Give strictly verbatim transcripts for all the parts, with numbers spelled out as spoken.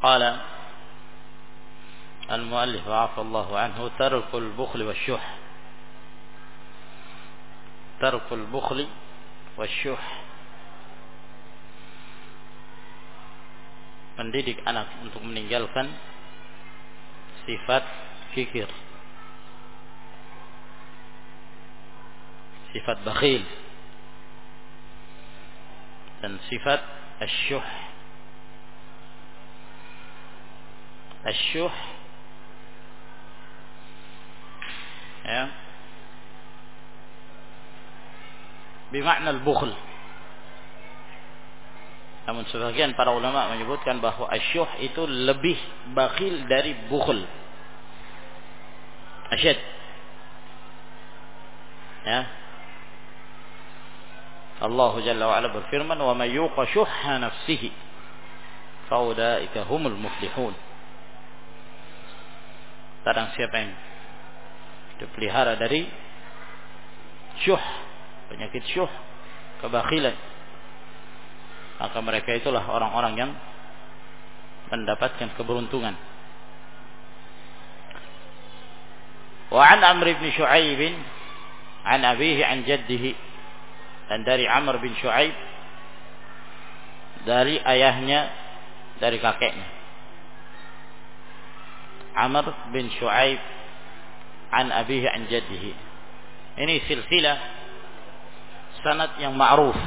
قال المؤلف عفى الله عنه ترك البخل والشح ترك البخل والشح mendidik anak untuk meninggalkan sifat kikir, sifat bakhil, dan sifat asyuh. Asyuh ya bermakna al-bukhl. Namun sebagian para ulama menyebutkan bahwa asyuh itu lebih bakhil dari bukhl. Asyad. Ya. Allah Jalla wa Ala berfirman, "Wa may yuqa syuhha nafsihi fa ulaika humul muflihun." Barang siapa yang dipelihara dari syuh, penyakit syuh, kebakhilan, maka mereka itulah orang-orang yang mendapatkan keberuntungan. Wa an Amr bin Shu'aib an abihi an jaddihi, dan dari Amr bin Shu'aib dari ayahnya dari kakeknya. Amr bin Shu'aib an abihi an jaddihi. Ini silsilah sanad yang ma'ruf,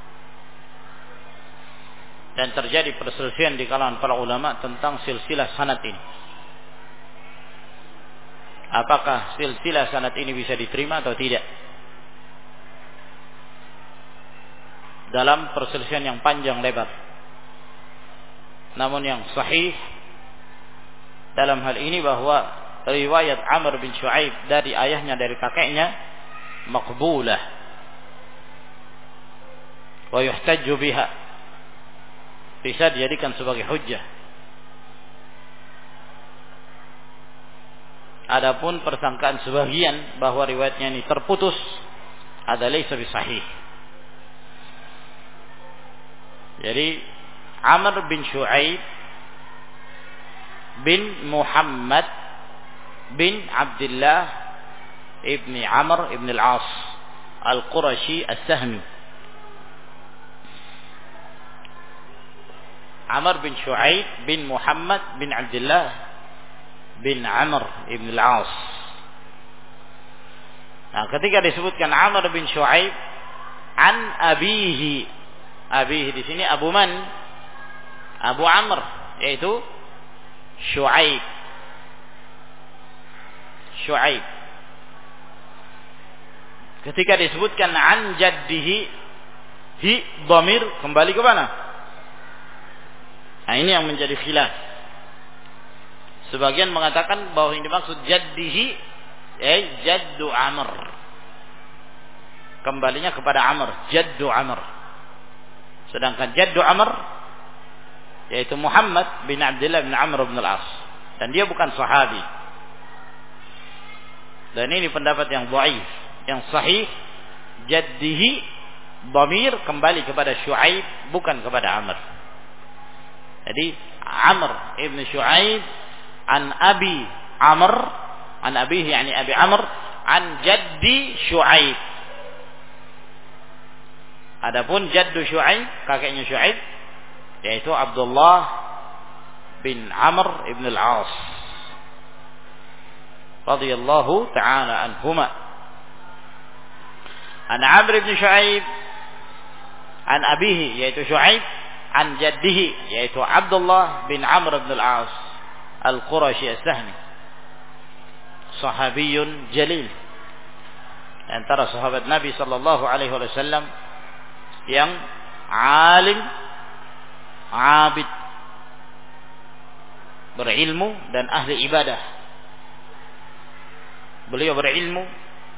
dan terjadi perselisihan di kalangan para ulama tentang silsilah sanad ini. Apakah silsilah sanad ini bisa diterima atau tidak? Dalam perselisihan yang panjang lebar. Namun yang sahih dalam hal ini bahwa riwayat Amr bin Shu'aib dari ayahnya dari kakeknya maqbulah wa yuhtajju biha, bisa dijadikan sebagai hujjah. Adapun persangkaan sebagian bahwa riwayatnya ini terputus adalah laisa bisahih. Jadi Amr bin Shu'aib bin Muhammad bin Abdullah ibni Amr ibn al-As al-Qurashi as-Sahmi. Amr bin Shu'aib bin Muhammad bin Abdullah bin Amr ibn al-As. Nah, ketika disebutkan Amr bin Shu'aib an abihi, abihi di sini Abu Man, Abu Amr, yaitu Shu'aib. Shu'aib. Ketika disebutkan an jaddihi, hi dhamir kembali ke mana? Nah, ini yang menjadi khilaf. Sebagian mengatakan bahwa ini dimaksud jaddihi, eh jaddu Amr. Kembalinya kepada Amr, jaddu Amr. Sedangkan jaddu Amr yaitu Muhammad bin Abdullah bin Amr bin al-As, dan dia bukan sahabi. Dan ini pendapat yang dhaif. Yang sahih jaddihi dhamir kembali kepada Shu'aib, bukan kepada Amr. Jadi Amr ibn Shu'aib an Abi Amr, an abihi yani Abi Amr, an jaddi Shu'aib. Adapun jaddu Shu'aib, kakeknya Shu'aib, yaitu Abdullah bin Amr ibn al-As radhiyallahu ta'ala anhuma. An Amr ibn Shu'aib an abihi yaitu Shu'aib, an jaddihi yaitu Abdullah bin Amr ibn al-As al-Qurashi as-Sahmi, sahabiyun jalil, antara sahabat Nabi sallallahu alaihi wasallam yang alim, abid, berilmu dan ahli ibadah. Beliau berilmu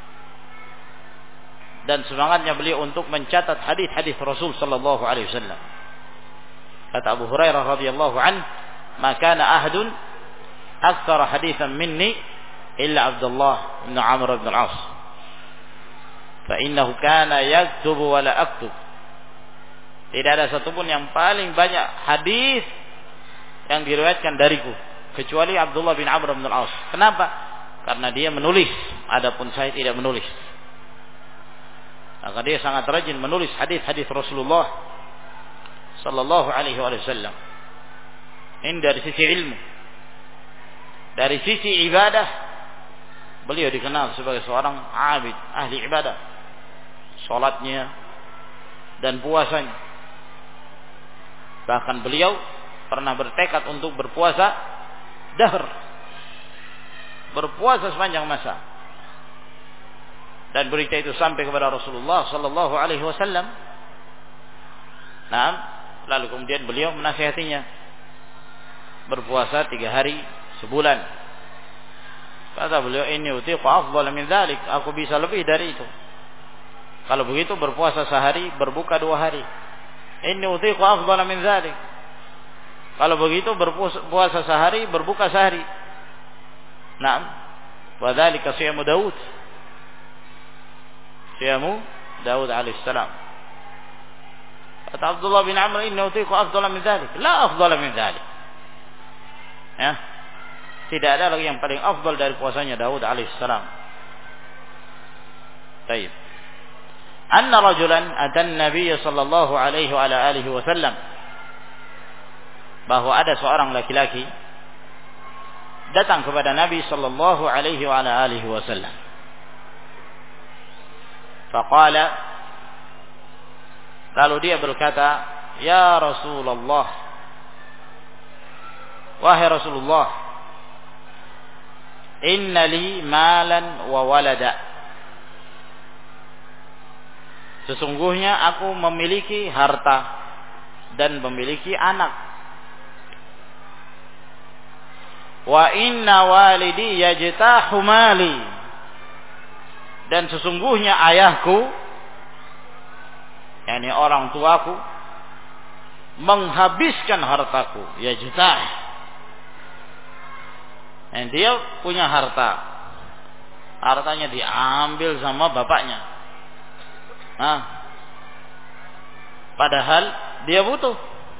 dan semangatnya beliau untuk mencatat hadis-hadis Rasul sallallahu alaihi wasallam. Kata Abu Hurairah radhiyallahu anhu, "Ma kana ahadun aktsara haditsan minni illa Abdullah bin Amr bin al-As. Fa innahu kana yaktubu wa la aktub." Tidak ada satupun yang paling banyak hadis yang diriwayatkan dariku kecuali Abdullah bin Amr bin Al-As. Kenapa? Karena dia menulis, adapun saya tidak menulis. Maka dia sangat rajin menulis hadis-hadis Rasulullah sallallahu alaihi wasallam. Ini dari sisi ilmu. Dari sisi ibadah, beliau dikenal sebagai seorang abid, ahli ibadah. Salatnya dan puasanya. Bahkan beliau pernah bertekad untuk berpuasa dahr, berpuasa sepanjang masa. Dan berita itu sampai kepada Rasulullah sallallahu alaihi wasallam. Nah, lalu kemudian beliau menasihatinya berpuasa tiga hari sebulan. Kata beliau, ini utiqu afdal min dzalik, aku bisa lebih dari itu. Kalau begitu berpuasa sehari, berbuka dua hari. Ini utiqu afdal min dzalik. Kalau begitu berpuasa sehari, berbuka sehari. Naam. Wa dzalika siyamu Daud. Siyamu Daud alaihissalam. Kata Abdullah bin Amr, "Inni utiqu afdala min dzalik." La afdala min dzalik. Ya. Tidak ada lagi yang paling afdal dari puasanya Daud alaihissalam. Baik. Anna rajulan atan Nabiy sallallahu alaihi wa ala alihi wasallam. Bahwa ada seorang laki-laki datang kepada Nabi sallallahu alaihi wa ala alihi wasallam. Faqala, lalu dia berkata, "Ya Rasulullah, wahai Rasulullah, inna li malan wa walada." Sesungguhnya aku memiliki harta dan memiliki anak. Wa inna walidi yajtahu mali, dan sesungguhnya ayahku, yakni orang tuaku, menghabiskan hartaku. Yajtah, dan dia punya harta, hartanya diambil sama bapaknya. Nah, padahal dia butuh,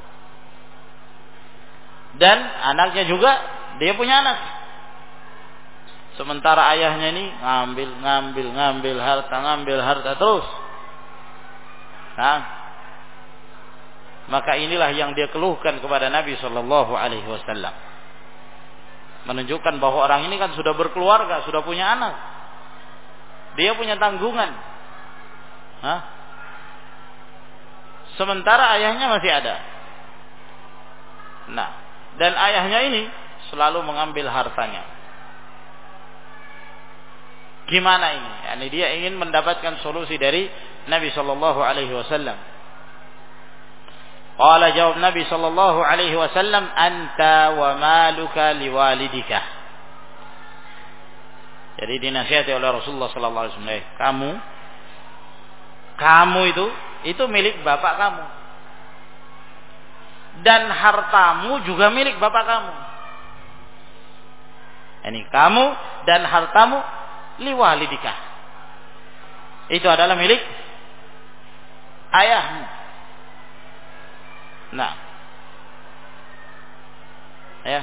dan anaknya juga dia punya anak. Sementara ayahnya ini ngambil, ngambil, ngambil harta, ngambil harta terus. Nah, maka inilah yang dia keluhkan kepada Nabi Shallallahu Alaihi Wasallam, menunjukkan bahwa orang ini kan sudah berkeluarga, sudah punya anak, dia punya tanggungan. Hah? Sementara ayahnya masih ada. Nah, dan ayahnya ini selalu mengambil hartanya. Gimana ini? Yani dia ingin mendapatkan solusi dari Nabi sallallahu alaihi wasallam. Qala, jawab Nabi sallallahu alaihi wasallam, "Anta wa maluka liwalidika." Jadi dinasihati oleh Rasulullah sallallahu alaihi wasallam, kamu kamu itu itu milik bapak kamu. Dan hartamu juga milik bapak kamu. Yani kamu dan hartamu liwalidika, itu adalah milik ayahmu. Nah, ya,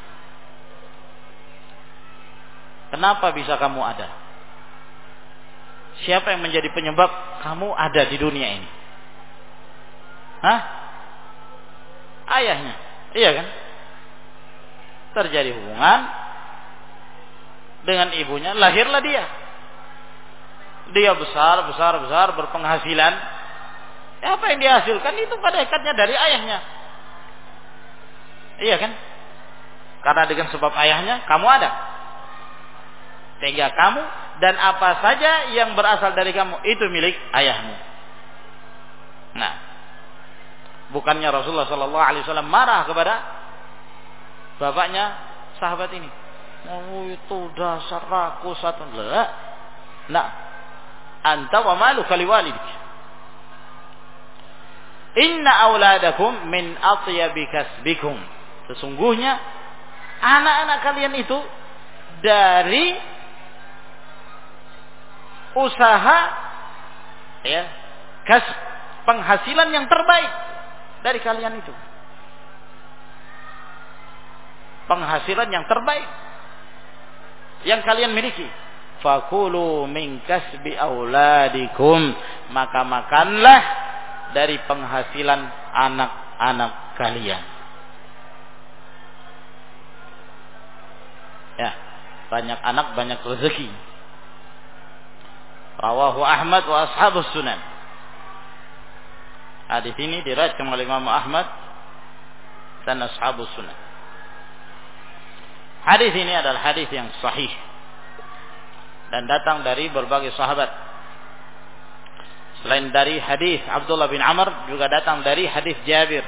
kenapa bisa kamu ada? Siapa yang menjadi penyebab kamu ada di dunia ini? Hah? Ayahnya, iya kan? Terjadi hubungan dengan ibunya, lahirlah dia. Dia besar, besar, besar, berpenghasilan. Apa yang dihasilkan itu pada hakikatnya dari ayahnya. Iya kan? Karena dengan sebab ayahnya kamu ada. Sehingga kamu dan apa saja yang berasal dari kamu itu milik ayahmu. Nah, bukannya Rasulullah Sallallahu Alaihi Wasallam marah kepada bapaknya sahabat ini. Oh, itu dasar rakus satu. Lah. Nah, anta wa maluka liwalidik. Inna auladakum min atyabi kasbikum. Sesungguhnya anak-anak kalian itu dari usaha, ya, kas, penghasilan yang terbaik dari kalian itu. penghasilan yang terbaik yang kalian miliki. Fakulu min kasbi auladikum, maka makanlah dari penghasilan anak-anak kalian. Ya, banyak anak banyak rezeki. Rawahu Ahmad wa ashabus sunan. Hadis ini diriwayatkan oleh Imam Ahmad dan ashabus sunan. Hadis ini adalah hadis yang sahih dan datang dari berbagai sahabat. Selain dari hadis Abdullah bin Amr, juga datang dari hadis Jabir,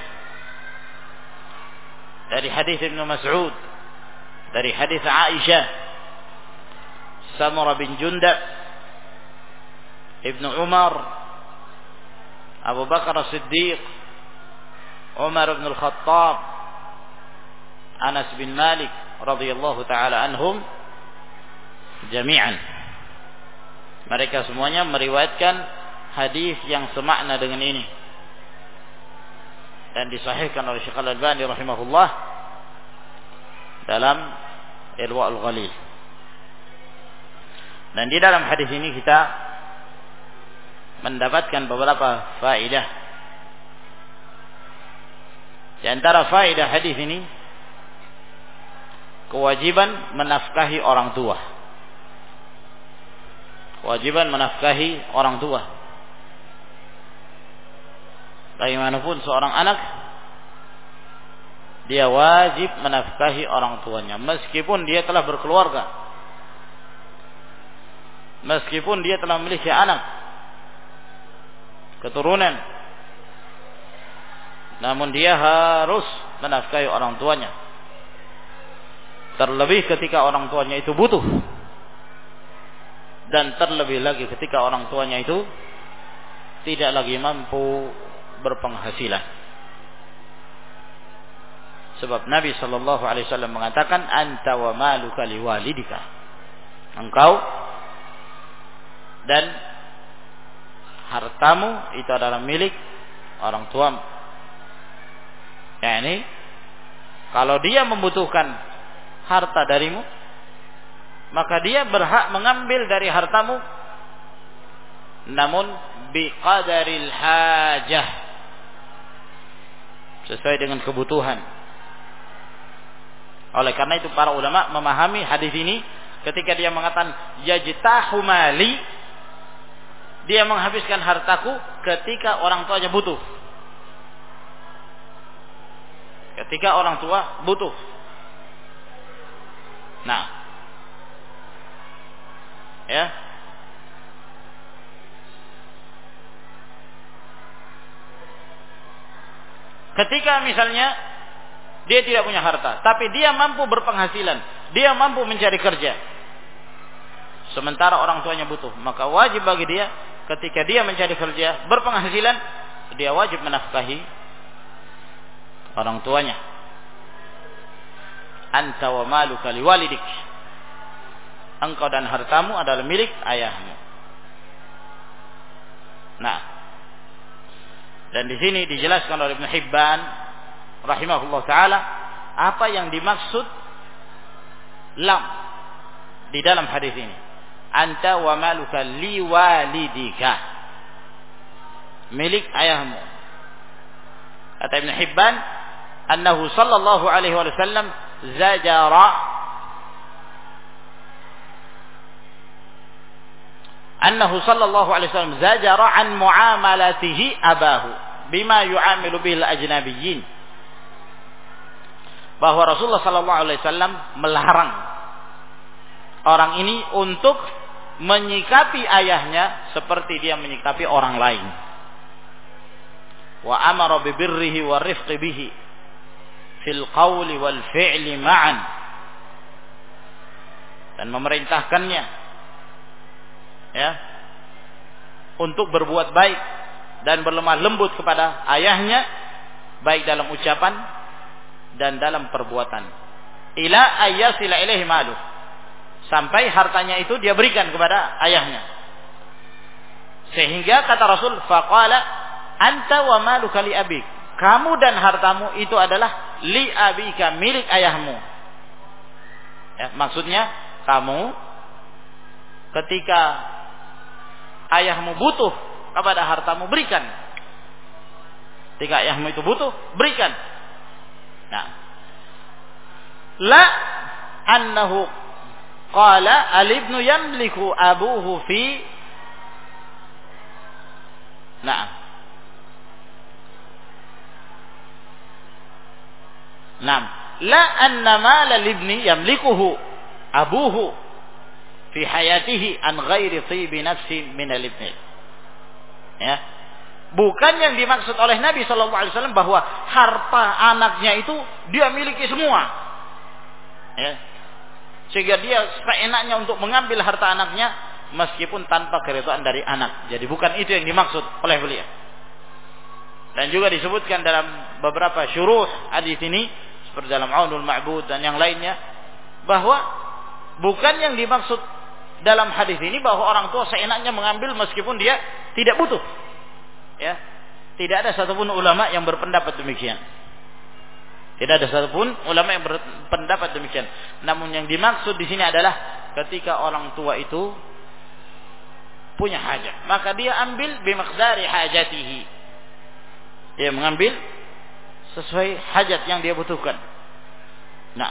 dari hadis Ibnu Mas'ud, dari hadis Aisyah, Samurah bin Jundab, Ibnu Umar, Abu Bakar As-Siddiq, Umar bin Al-Khattab, Anas bin Malik radhiyallahu taala anhum jami'an. Mereka semuanya meriwayatkan hadis yang semakna dengan ini dan disahihkan oleh Syekh Al-Albani rahimahullah dalam Irwaul Ghalil. Dan di dalam hadis ini kita mendapatkan beberapa faedah. Di antara faedah hadis ini, kewajiban menafkahi orang tua. Kewajiban menafkahi orang tua. Bagaimanapun seorang anak, dia wajib menafkahi orang tuanya, meskipun dia telah berkeluarga, meskipun dia telah memiliki anak, keturunan, namun dia harus menafkahi orang tuanya. Terlebih ketika orang tuanya itu butuh, dan terlebih lagi ketika orang tuanya itu tidak lagi mampu berpenghasilan. Sebab Nabi sallallahu alaihi wasallam mengatakan, anta wa maluka liwalidika, engkau dan hartamu itu adalah milik orang tuamu. Yani kalau dia membutuhkan harta darimu, maka dia berhak mengambil dari hartamu, namun biqadaril hajah, sesuai dengan kebutuhan. Oleh karena itu para ulama memahami hadis ini ketika dia mengatakan yajtahu mali, dia menghabiskan hartaku ketika orang tuanya butuh. Ketika orang tua butuh. Nah, ya, ketika misalnya dia tidak punya harta, tapi dia mampu berpenghasilan, dia mampu mencari kerja, sementara orang tuanya butuh, maka wajib bagi dia ketika dia mencari kerja berpenghasilan, dia wajib menafkahi orang tuanya. Anta wa maluka liwalidik, engkau dan hartamu adalah milik ayahmu. Nah, dan di sini dijelaskan oleh Ibnu Hibban rahimahullah taala apa yang dimaksud lam di dalam hadis ini. Anta wa maluka liwalidika, milik ayahmu. Kata Ibnu Hibban, annahu sallallahu alaihi wasallam zajara annahu sallallahu alaihi wasallam zajara an muamalatihi abahu bima yu'amilu bil ajnabiyyin, bahwa Rasulullah sallallahu alaihi wasallam melarang orang ini untuk menyikapi ayahnya seperti dia menyikapi orang lain. Wa amara bi birrihi wa rifqi bihi fil qawli wal fi'li ma'an, dan memerintahkannya ya untuk berbuat baik dan berlemah lembut kepada ayahnya, baik dalam ucapan dan dalam perbuatan. Ila ayyasila ilaihi malu, sampai hartanya itu dia berikan kepada ayahnya. Sehingga kata Rasul, faqala anta wa maluka li abik, kamu dan hartamu itu adalah li abika, milik ayahmu. Ya, maksudnya kamu ketika ayahmu butuh kepada hartamu, berikan. Ketika ayahmu itu butuh, berikan. Nah, la annahu qala al-ibnu yamliku abuhu fi nah Nah, la anna mal al-ibni yamlikuhu abuhu fi hayatihi an ghairi tibi nafsi min al-ibni. Ya. Bukan yang dimaksud oleh Nabi sallallahu alaihi wasallam bahwa harta anaknya itu dia miliki semua. Ya. Sehingga dia seenaknya untuk mengambil harta anaknya meskipun tanpa keridhaan dari anak. Jadi bukan itu yang dimaksud oleh beliau. Dan juga disebutkan dalam beberapa syuruh hadis ini seperti dalam Aunul Ma'bud dan yang lainnya, bahwa bukan yang dimaksud dalam hadis ini bahwa orang tua seenaknya mengambil meskipun dia tidak butuh. Ya, tidak ada satupun ulama yang berpendapat demikian. Tidak ada satupun ulama yang berpendapat demikian. Namun yang dimaksud di sini adalah ketika orang tua itu punya hajat, maka dia ambil bimaqdari hajatihi. Dia mengambil sesuai hajat yang dia butuhkan. Nah,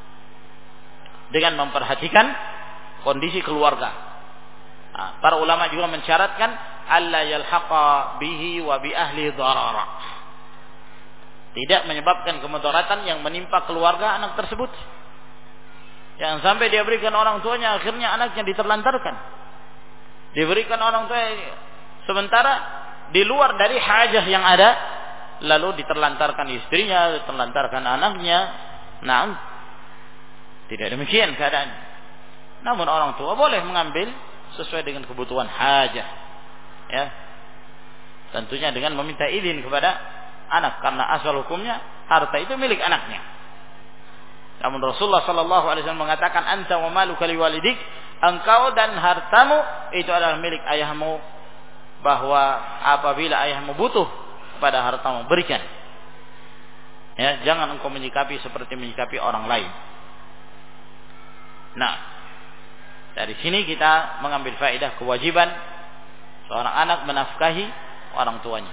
dengan memperhatikan kondisi keluarga. Nah, para ulama juga mensyaratkan alla yalhaqa bihi wa bi ahli darara. Tidak menyebabkan kemudaratan yang menimpa keluarga anak tersebut. Jangan sampai dia berikan orang tuanya, akhirnya anaknya diterlantarkan. Diberikan orang tua sementara di luar dari hajah yang ada, lalu diterlantarkan istrinya, diterlantarkan anaknya. Nah, tidak demikian keadaan. Namun orang tua boleh mengambil sesuai dengan kebutuhan hajah. Ya. Tentunya dengan meminta izin kepada anak, karena asal hukumnya harta itu milik anaknya. Namun Rasulullah sallallahu alaihi wasallam mengatakan anta wa maluka liwalidik, engkau dan hartamu itu adalah milik ayahmu, bahwa apabila ayahmu butuh pada hartamu, berikan. Ya, jangan engkau menyikapi seperti menyikapi orang lain. Nah, dari sini kita mengambil faedah kewajiban seorang anak menafkahi orang tuanya.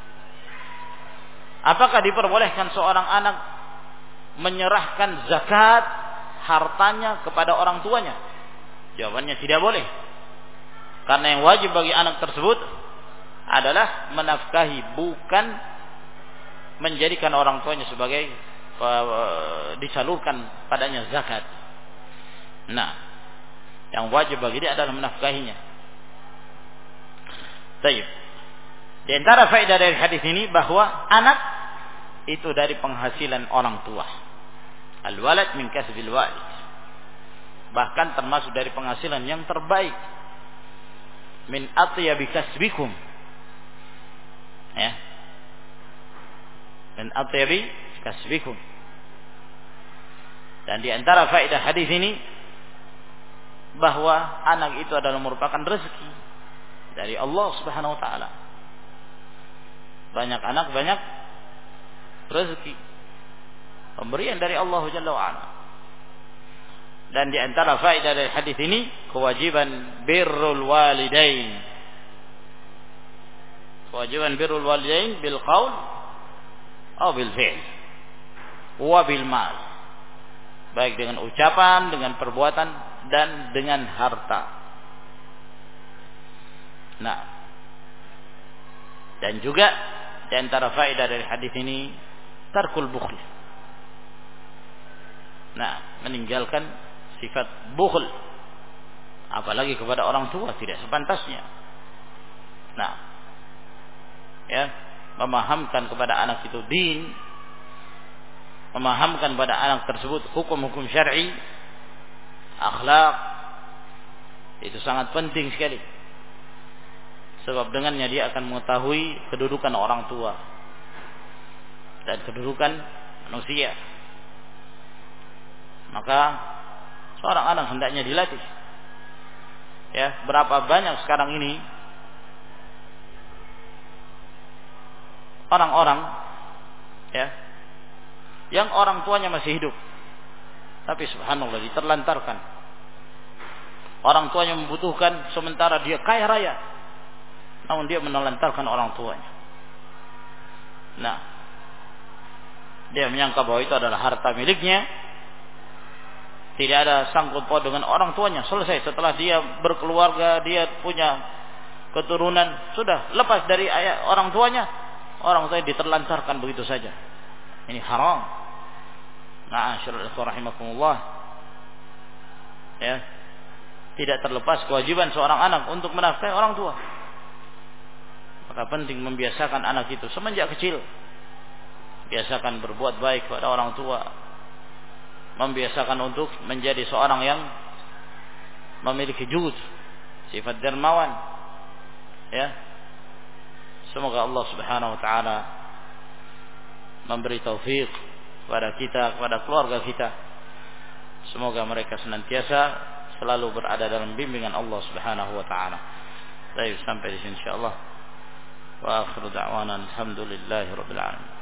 Apakah diperbolehkan seorang anak menyerahkan zakat hartanya kepada orang tuanya? Jawabannya tidak boleh. Karena yang wajib bagi anak tersebut adalah menafkahi, bukan menjadikan orang tuanya sebagai uh, disalurkan padanya zakat. Nah, yang wajib bagi dia adalah menafkahinya. Baik. Di antara faedah dari hadis ini bahwa anak itu dari penghasilan orang tua. Al-walad min kasbil walid. Bahkan termasuk dari penghasilan yang terbaik. Min atyabi kasbikum. Ya. Min atyabi kasbikum. Dan di antara faedah hadis ini bahwa anak itu adalah merupakan rezeki dari Allah Subhanahu wa taala. Banyak anak, banyak rezeki, pemberian dari Allah Jalla wa Ala. Dan di antara faedah dari hadis ini kewajiban birrul walidain. Kewajiban birrul walidain bil qaul atau bil fi'l wa bil mal. Baik dengan ucapan, dengan perbuatan dan dengan harta. Nah, dan juga di antara faedah dari hadis ini tarkul bukhl. Nah, meninggalkan sifat bukhl, apalagi kepada orang tua, tidak sepantasnya. Nah, ya, memahamkan kepada anak itu din, memahamkan pada anak tersebut hukum-hukum syar'i, akhlak, itu sangat penting sekali. Sebab dengannya dia akan mengetahui kedudukan orang tua dan kedudukan manusia. Maka seorang anak hendaknya dilatih. Ya, berapa banyak sekarang ini orang-orang, ya, yang orang tuanya masih hidup, tapi subhanallah diterlantarkan. Orang tuanya membutuhkan sementara dia kaya raya, namun dia menelantarkan orang tuanya. Nah, dia menyangka bahwa itu adalah harta miliknya, tidak ada sangkut paut dengan orang tuanya. Selesai, setelah dia berkeluarga, dia punya keturunan, sudah lepas dari ayah orang tuanya, orang tuanya diterlantarkan begitu saja. Ini haram. Nah, syara'u rahimakumullah. Ya. Tidak terlepas kewajiban seorang anak untuk menafkahi orang tua. Maka penting membiasakan anak itu semenjak kecil. Biasakan berbuat baik kepada orang tua. Membiasakan untuk menjadi seorang yang memiliki jud, sifat dermawan. Ya. Semoga Allah Subhanahu wa taala memberi taufik kepada kita, kepada keluarga kita. Semoga mereka senantiasa selalu berada dalam bimbingan Allah Subhanahu wa taala. Baik, sampai di sini insyaallah. Wa akhiru da'wana alhamdulillahirabbil alamin.